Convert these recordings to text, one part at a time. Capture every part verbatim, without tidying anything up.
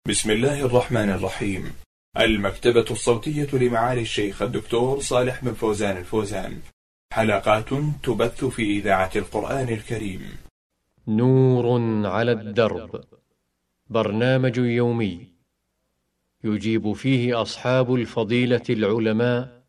بسم الله الرحمن الرحيم. المكتبة الصوتية لمعالي الشيخ الدكتور صالح بن فوزان الفوزان، حلقات تبث في إذاعة القرآن الكريم. نور على الدرب، برنامج يومي يجيب فيه أصحاب الفضيلة العلماء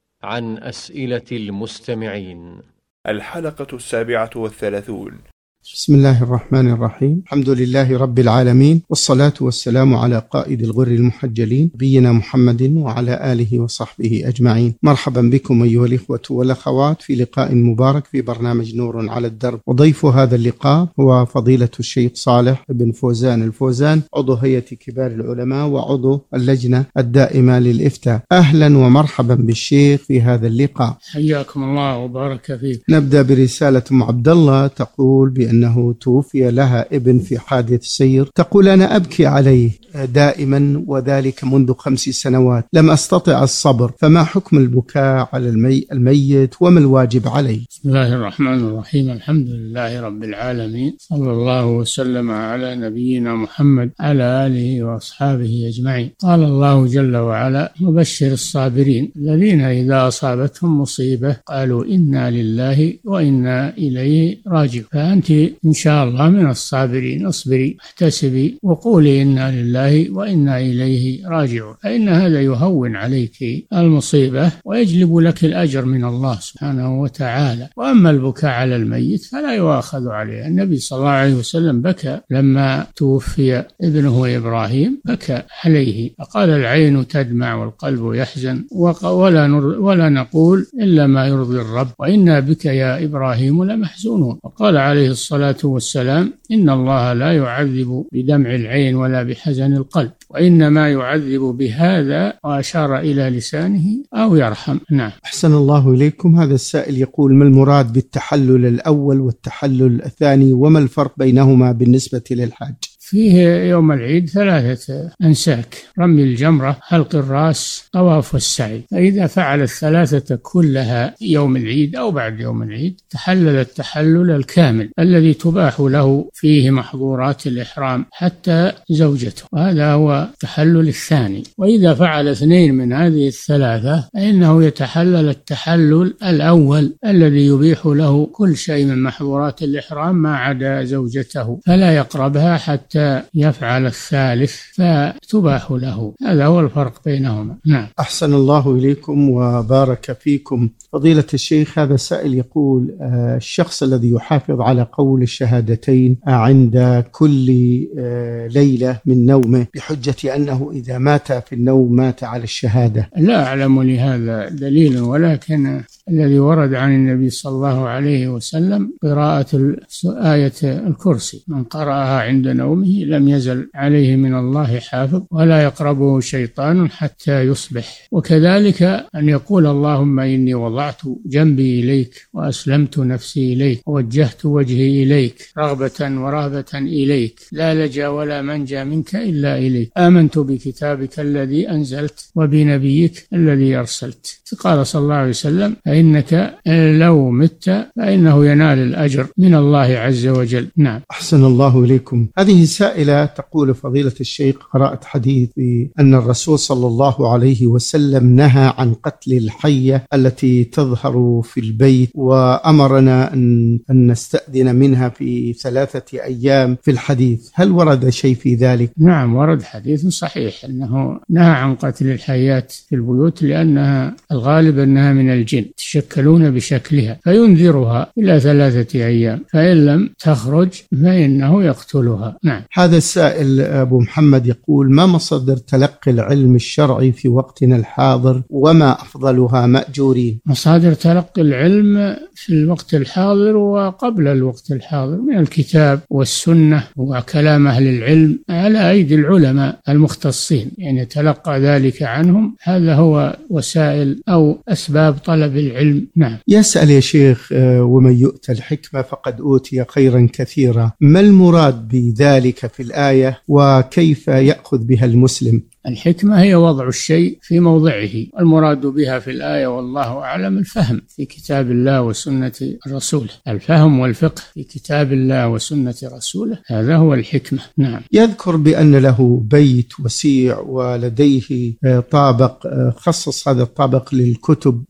عن أسئلة المستمعين. الحلقة السابعة والثلاثون. بسم الله الرحمن الرحيم. الحمد لله رب العالمين، والصلاة والسلام على قائد الغر المحجلين نبينا محمد وعلى آله وصحبه أجمعين. مرحبا بكم أيها الإخوة والأخوات في لقاء مبارك في برنامج نور على الدرب، وضيف هذا اللقاء هو فضيلة الشيخ صالح بن فوزان الفوزان، عضو هيئة كبار العلماء وعضو اللجنة الدائمة للإفتاء. أهلا ومرحبا بالشيخ في هذا اللقاء. حياكم الله وبارك فيك. نبدأ برسالة أم عبد الله تقول بأن أنه توفي لها ابن في حادث سير، تقول أنا أبكي عليه دائما وذلك منذ خمس سنوات، لم أستطع الصبر، فما حكم البكاء على المي الميت وما الواجب عليه؟ بسم الله الرحمن الرحيم. الحمد لله رب العالمين، صلى الله وسلم على نبينا محمد على آله وأصحابه أجمعين. قال الله جل وعلا: وبشر الصابرين الذين إذا أصابتهم مصيبة قالوا إنا لله وإنا إليه راجعون. فأنت إن شاء الله من الصابرين، اصبري احتسبي وقولي إنا لله وإنا إليه راجعون، فإن هذا يهون عليك المصيبة ويجلب لك الأجر من الله سبحانه وتعالى. وأما البكاء على الميت فلا يؤاخذ عليه. النبي صلى الله عليه وسلم بكى لما توفي ابنه إبراهيم، بكى عليه فقال: العين تدمع والقلب يحزن ولا, ولا نقول إلا ما يرضي الرب، وإنا بك يا إبراهيم لمحزونون. وقال عليه الصلاة والسلام: إن الله لا يعذب بدمع العين ولا بحزن القلب، وإنما يعذب بهذا، وأشار إلى لسانه، أو يرحم. نعم. أحسن الله إليكم. هذا السائل يقول: ما المراد بالتحلل الأول والتحلل الثاني، وما الفرق بينهما بالنسبة للحاج؟ فيه يوم العيد ثلاثة أنساك: رمي الجمرة، حلق الرأس، طواف والسعي. فإذا فعل الثلاثة كلها يوم العيد أو بعد يوم العيد تحلل التحلل الكامل الذي تباح له فيه محظورات الإحرام حتى زوجته، وهذا هو التحلل الثاني. وإذا فعل اثنين من هذه الثلاثة فإنه يتحلل التحلل الأول الذي يبيح له كل شيء من محظورات الإحرام ما عدا زوجته، فلا يقربها حتى يفعل الثالث فتباح له. هذا هو الفرق بينهما. نعم. أحسن الله إليكم وبارك فيكم. فضيلة الشيخ، هذا سائل يقول: الشخص الذي يحافظ على قول الشهادتين عند كل ليلة من نومه بحجة أنه إذا مات في النوم مات على الشهادة. لا أعلم لهذا دليل، ولكن الذي ورد عن النبي صلى الله عليه وسلم قراءة آية الكرسي: من قرأها عند نومه لم يزل عليه من الله حافظ ولا يقربه شيطان حتى يصبح. وكذلك أن يقول: اللهم إني وضعت جنبي إليك وأسلمت نفسي إليك ووجهت وجهي إليك رغبة ورهبة إليك، لا لجأ ولا منجا منك إلا إليك، آمنت بكتابك الذي أنزلت وبنبيك الذي أرسلت. قال صلى الله عليه وسلم: فإنك لو مت فإنه ينال الأجر من الله عز وجل. نعم. أحسن الله إليكم. هذه سائلة تقول: فضيلة الشيخ، قرأت حديث أن الرسول صلى الله عليه وسلم نهى عن قتل الحية التي تظهر في البيت، وأمرنا أن نستأذن منها في ثلاثة أيام في الحديث، هل ورد شيء في ذلك؟ نعم، ورد حديث صحيح أنه نهى عن قتل الحيات في البيوت، لأنها الغالب أنها من الجن تشكلون بشكلها، فينذرها إلى ثلاثة أيام، فإن لم تخرج فإنه يقتلها. نعم. هذا السائل أبو محمد يقول: ما مصدر تلقي العلم الشرعي في وقتنا الحاضر وما أفضلها مأجورين؟ مصادر تلقي العلم في الوقت الحاضر وقبل الوقت الحاضر من الكتاب والسنة وكلام أهل العلم على أيدي العلماء المختصين، يعني تلقى ذلك عنهم. هذا هو وسائل أو أسباب طلب العلم. نعم. يسأل يا شيخ: ومن يؤتى الحكمة فقد أوتي خيرا كثيرا، ما المراد بذلك في الآية وكيف يأخذ بها المسلم؟ الحكمة هي وضع الشيء في موضعه، المراد بها في الآية والله أعلم الفهم في كتاب الله وسنة رسوله، الفهم والفقه في كتاب الله وسنة رسوله، هذا هو الحكمة. نعم. يذكر بأن له بيت وسيع ولديه طابق خصص هذا الطابق للكتب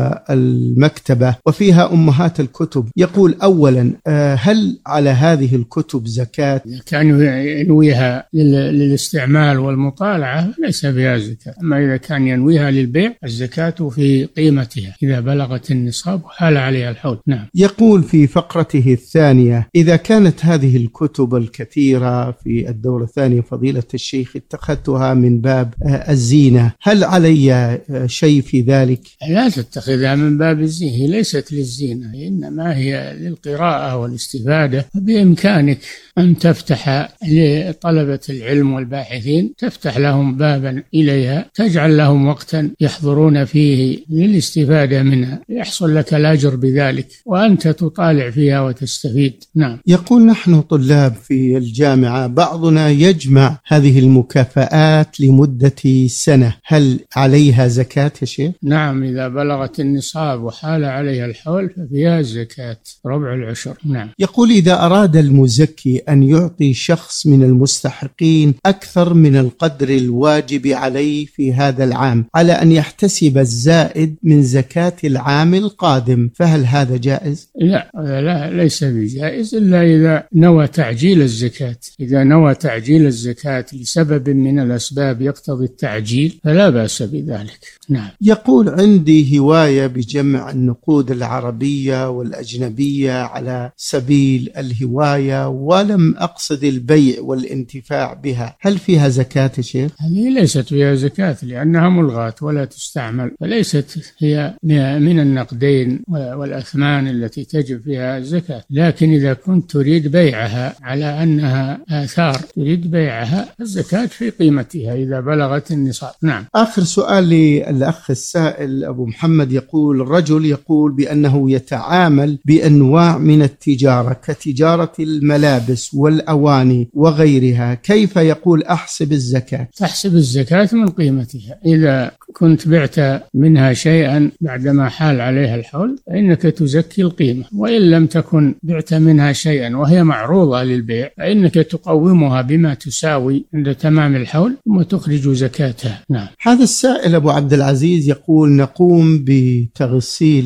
والمكتبة وفيها أمهات الكتب. يقول أولا هل على هذه الكتب زكاة؟ كان ينويها للاستعمال والمطالعة ليس فيها زكاة، أما إذا كان ينويها للبيع الزكاة في قيمتها إذا بلغت النصاب وحال عليها الحول. نعم. يقول في فقرته الثانية إذا كانت هذه الكتب الكثيرة في الدورة الثانية فضيلة الشيخ اتخذتها من باب الزينة، هل علي شيء في ذلك؟ لا تتخذها من باب الزينة، هي ليست للزينة، إنما هي للقراءة والاستفادة. بإمكانك أن تفتح لطلبة العلم والباحثين، تفتح لهم بابا إليها، تجعل لهم وقتا يحضرون فيه للاستفادة منها، يحصل لك الأجر بذلك وأنت تطالع فيها وتستفيد. نعم. يقول نحن طلاب في الجامعة بعضنا يجمع هذه المكافآت لمدة سنة، هل عليها زكاة يا شيخ؟ نعم، إذا بلغت النصاب وحال عليها الحول ففيها الزكاة ربع العشر. نعم. يقول إذا أراد المزكي أن يعطي شخص من المستحقين أكثر من القدر الواجب عليه في هذا العام على أن يحتسب الزائد من زكاة العام القادم، فهل هذا جائز؟ لا لا ليس بجائز إلا إذا نوى تعجيل الزكاة. إذا نوى تعجيل الزكاة لسبب من الأسباب يقتضي التعجيل فلا بأس بذلك. نعم. يقول عندي هواية بجمع النقود العربية والأجنبية على سبيل الهواية ولم أقصد البيع والانتفاع بها، هل فيها زكاة يا شيخ؟ هذه ليست فيها زكاة لأنها ملغاة ولا تستعمل، فليست هي من النقدين والأثمان التي تجب فيها الزكاة. لكن إذا كنت تريد بيعها على أنها آثار تريد بيعها الزكاة في قيمتها إذا بلغت النصاب. نعم. آخر سؤال للأخ السائل أبو محمد، يقول الرجل يقول بأنه يتعامل بأنواع من التجارة كتجارة الملابس والأواني وغيرها، كيف يقول أحسب الزكاة؟ تحسب الزكاة من قيمتها، إذا كنت بعت منها شيئا بعدما حال عليها الحول فإنك تزكي القيمة، وإن لم تكن بعت منها شيئا وهي معروضة للبيع فإنك تقومها بما تساوي عند تمام الحول ثم تخرج زكاتها. نعم. هذا السائل أبو عبد العزيز يقول نقوم بتغسيل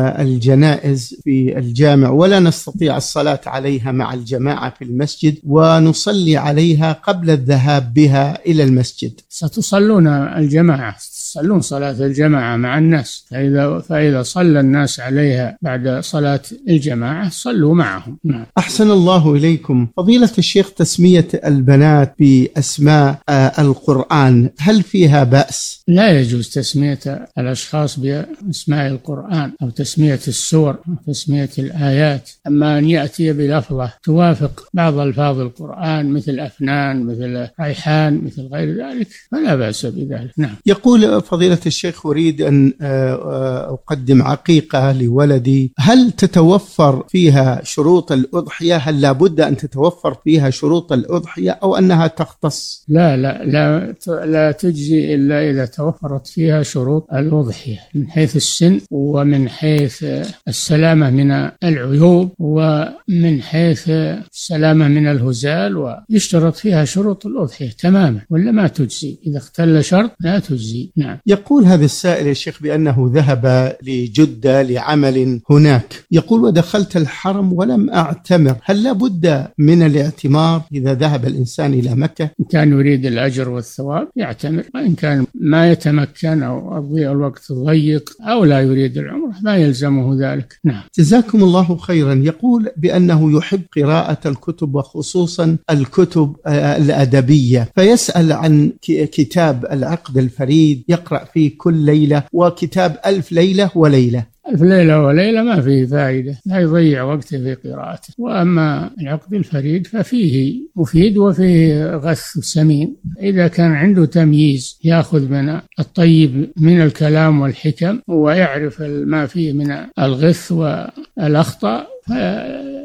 الجنائز في الجامع ولا نستطيع الصلاة عليها مع الجماعة في المسجد ونصلي عليها قبل الذهاب بها إلى المسجد. ستصلون الجماعة، تصلون صلاة الجماعة مع الناس، فإذا, فإذا صلى الناس عليها بعد صلاة الجماعة صلوا معهم. نعم. أحسن الله إليكم. فضيلة الشيخ تسمية البنات بأسماء القرآن هل فيها بأس؟ لا يجوز تسمية الأشخاص بأسماء القرآن أو تسمية السور أو تسمية الآيات، أما أن يأتي بلفظة توافق بعض ألفاظ القرآن مثل أفنان مثل ريحان مثل غير ذلك فلا بأس بذلك. نعم. يقول فضيلة الشيخ أريد أن أقدم عقيقة لولدي، هل تتوفر فيها شروط الأضحية؟ هل لابد أن تتوفر فيها شروط الأضحية أو أنها تختص؟ لا لا لا, لا تجزي إلا إذا توفرت فيها شروط الأضحية من حيث السن ومن حيث السلامة من العيوب ومن حيث السلامة من الهزال، ويشترط فيها شروط الأضحية تماما ولا ما تجزي، إذا اختل شرط لا تجزي. نعم. يقول هذا السائل يا شيخ بأنه ذهب لجدة لعمل هناك، يقول ودخلت الحرم ولم أعتمر، هل لابد من الاعتمار إذا ذهب الإنسان إلى مكة؟ إن كان يريد الأجر والثواب يعتمر، وإن كان ما يتمكن أو أضيع الوقت ضيق أو لا يريد العمرة ما يلزمه ذلك. نعم. جزاكم الله خيرا. يقول بأنه يحب قراءة الكتب وخصوصا الكتب الأدبية، فيسأل عن كتاب العقد الفريد يقرأ فيه كل ليلة وكتاب ألف ليلة وليلة. ألف ليلة وليلة ما فيه فائدة، لا يضيع وقته في قراءته. وأما العقد الفريد ففيه مفيد وفيه غث سمين، إذا كان عنده تمييز يأخذ من الطيب من الكلام والحكم ويعرف ما فيه من الغث والأخطاء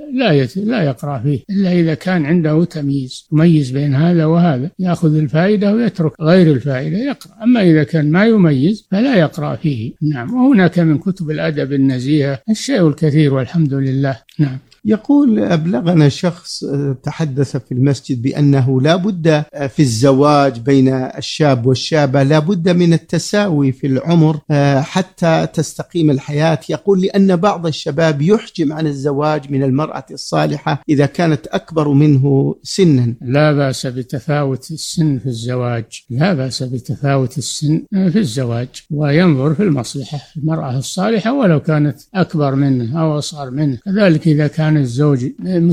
لا يت... لا يقرأ فيه إلا إذا كان عنده تمييز، يميز بين هذا وهذا، يأخذ الفائدة ويترك غير الفائدة يقرأ. أما إذا كان ما يميز فلا يقرأ فيه. نعم. وهناك من كتب الأدب النزيهة الشيء الكثير والحمد لله. نعم. يقول أبلغنا شخص تحدث في المسجد بأنه لا بد في الزواج بين الشاب والشابة لا بد من التساوي في العمر حتى تستقيم الحياة. يقول لأن بعض الشباب يحجم عن الزواج من المرأة الصالحة إذا كانت أكبر منه سنا. لا بأس بتفاوت السن في الزواج، لا بأس بتفاوت السن في الزواج، وينظر في المصلحة المرأة الصالحة ولو كانت أكبر منه أو أصغر منه. كذلك إذا كان الزوج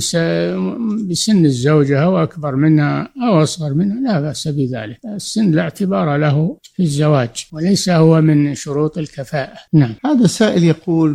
بسن الزوجة أو أكبر منها أو أصغر منها لا بأس بذلك. السن لا اعتبار له في الزواج وليس هو من شروط الكفاءة. نعم. هذا سائل يقول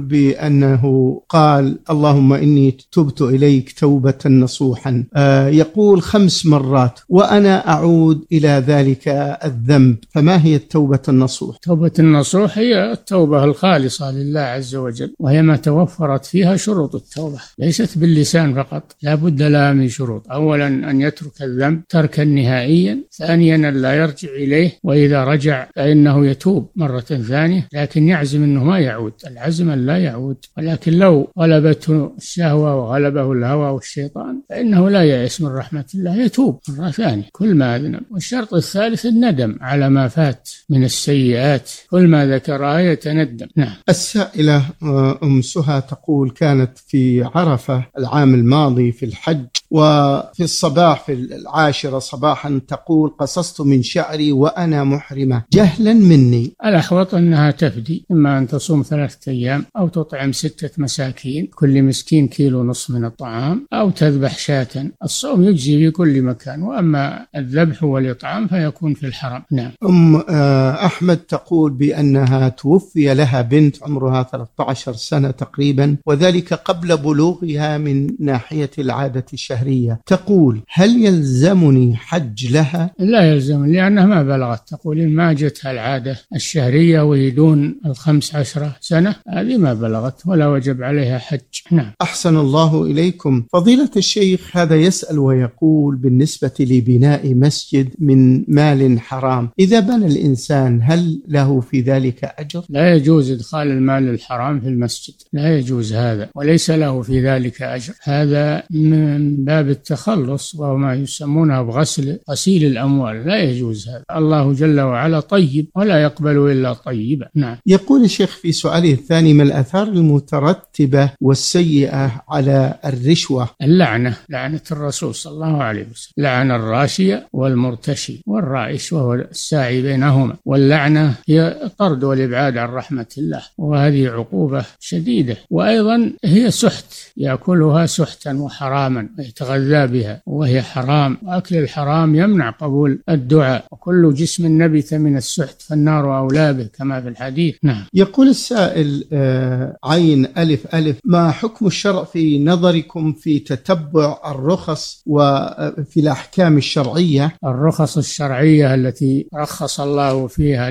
بأنه قال اللهم إني تبت إليك توبة نصوحا، آه يقول خمس مرات وأنا أعود إلى ذلك الذنب، فما هي التوبة النصوح؟ توبة النصوح هي التوبة الخالصة لله عز وجل، وهي ما توفرت فيها شروط التوبة، ليست باللسان فقط، لا بد لها من شروط. أولا أن يترك الذنب تركا نهائيا، ثانيا أن لا يرجع إليه، وإذا رجع فإنه يتوب مرة ثانية، لكن يعزم أنه ما يعود، العزم أن لا يعود. ولكن لو غلبته الشهوة وغلبه الهوى والشيطان فإنه لا يأس من رحمة الله، يتوب مرة ثانية كل ما أذنب. والشرط الثالث الندم على ما فات من السيئات، كل ما ذكرها يتندم. نعم. السائلة أم سهى تقول كانت في عرفة العام الماضي في الحج، وفي الصباح في العاشرة صباحا تقول قصصت من شعري وأنا محرمة جهلا مني. الأحوط أنها تفدي، إما أن تصوم ثلاثة أيام أو تطعم ستة مساكين كل مسكين كيلو نصف من الطعام أو تذبح شاة. الصوم يجزي في كل مكان، وأما الذبح والإطعام فيكون في الحرم. نعم. أم أحمد تقول بأنها توفي لها بنت عمرها ثلاثة عشر سنة تقريبا، وذلك قبل بلوغها من ناحية العادة الشهرية. تقول هل يلزمني حج لها؟ لا يلزم، لأنها ما بلغت. تقول إن ما جتها العادة الشهرية وهي دون الخمس عشرة سنة هذه ما بلغت ولا وجب عليها حج. نعم. أحسن الله إليكم. فضيلة الشيخ هذا يسأل ويقول بالنسبة لبناء مسجد من مال حرام، إذا بنى الإنسان هل له في ذلك أجر؟ لا يجوز إدخال المال الحرام في المسجد، لا يجوز هذا، وليس له في ذلك أجر. هذا من باب التخلص وهو ما يسمونه بغسل غسيل الأموال، لا يجوز هذا. الله جل وعلا طيب ولا يقبل إلا طيبا. نعم. يقول الشيخ في سؤاله الثاني ما الآثار المترتبة والسيئة على الرشوة؟ اللعنة، لعنة الرسول صلى الله عليه وسلم، لعن الراشية والمرتشي، والرائش وهو الساعي بينهما، واللعنة هي الطرد والإبعاد عن رحمة الله، وهذه عقوبة شديدة. وأيضا هي سحت، يأكلها سحتا وحراما ويتغذى بها وهي حرام، وأكل الحرام يمنع قبول الدعاء، وكل جسم نبت من السحت فالنار أولى به كما في الحديث. نعم. يقول السائل آه عين ألف ألف ما حكم الشرع في نظركم في تتبع الرخص وفي الأحكام الشرعية؟ الرخص الشرعية التي رخص الله فيها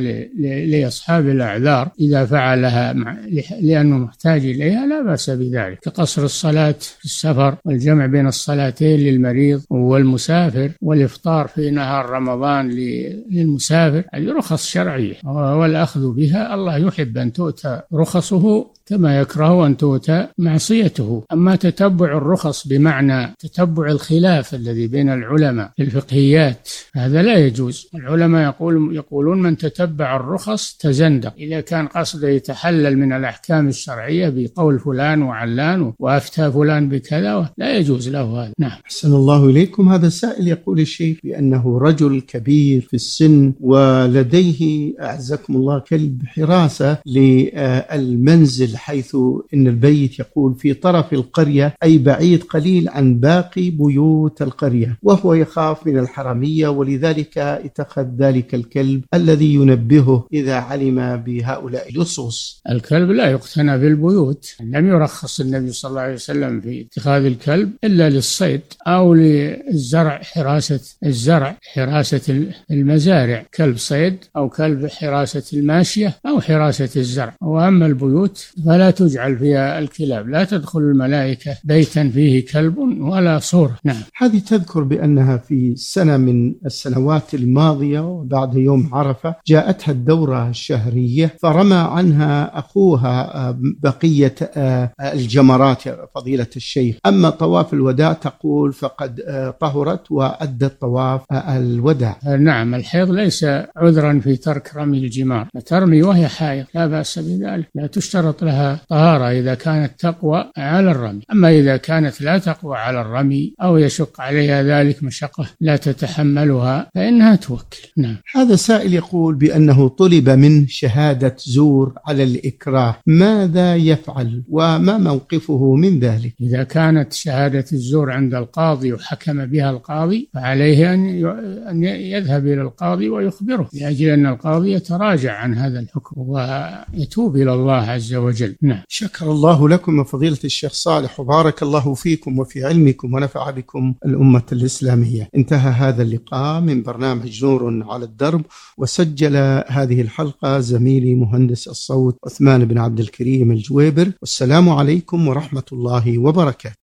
لأصحاب الأعذار إذا فعلها لأنه محتاج إليها لا بأس بذلك، كقصر الصلاة في السفر والجمع بين الصلاتين للمريض والمسافر، والإفطار في نهار رمضان للمسافر. هذه رخص شرعية والأخذ بها الله يحب أن تؤتى رخصه كما يكره أن تؤتى معصيته. أما تتبع الرخص بمعنى تتبع الخلاف الذي بين العلماء في الفقهيات هذا لا يجوز. العلماء يقول يقولون من تتبع الرخص تزندق، إذا كان قصده يتحلل من الأحكام الشرعية بقول فلان وعلان وأفتى فلان بكذا لا يجوز له هذا. نعم. أحسن الله إليكم. هذا السائل يقول الشيخ بأنه رجل كبير في السن ولديه أعزكم الله كلب حراسة للمنزل، حيث إن البيت يقول في طرف القرية أي بعيد قليل عن باقي بيوت القرية، وهو يخاف من الحرامية ولذلك اتخذ ذلك الكلب الذي ينبهه إذا علم بهؤلاء اللصوص. الكلب لا يقتنى في البيوت، لم يرخص النبي صلى الله عليه وسلم في اتخاذ الكلب إلا للصيد أو للزرع، حراسة الزرع، حراسة المزارع، كلب صيد أو كلب حراسة الماشية أو حراسة الزرع. وأما البيوت فلا تجعل فيها الكلاب، لا تدخل الملائكة بيتا فيه كلب ولا صورة. نعم. هذه تذكر بأنها في سنة من السنوات الماضية وبعد يوم عرفة جاءتها الدورة الشهرية، فرمى عنها أخوها بقية الجمرات فضيلة الشيخ. أما طواف الوداع تقول فقد طهرت وأدت طواف الوداع. نعم، الحيض ليس عذرا في ترك رمي الجمار، ترمي وهي حائض لا بأس بذلك، لا تشترط لها طهارة إذا كانت تقوى على الرمي. أما إذا كانت لا تقوى على الرمي أو يشق عليها ذلك مشقة لا تتحملها فإنها توكل. نعم. هذا سائل يقول بأنه طلب من شهادة زور على الإكراه، ماذا يفعل وما موقفه من ذلك؟ إذا كانت شهادة الزور عند القاضي وحكم بها القاضي فعليه أن يذهب إلى القاضي ويخبره، لأجل أن القاضي يتراجع عن هذا الحكم ويتوب إلى الله عز وجل. نعم. شكر الله لكم فضيلة الشيخ صالح، وبارك الله فيكم وفي علمكم ونفع بكم الأمة الإسلامية. انتهى هذا اللقاء من برنامج نور على الدرب، وسجل هذه الحلقة زميلي مهندس الصوت عثمان بن عبد الكريم الجويبر. والسلام عليكم ورحمة الله وبركاته.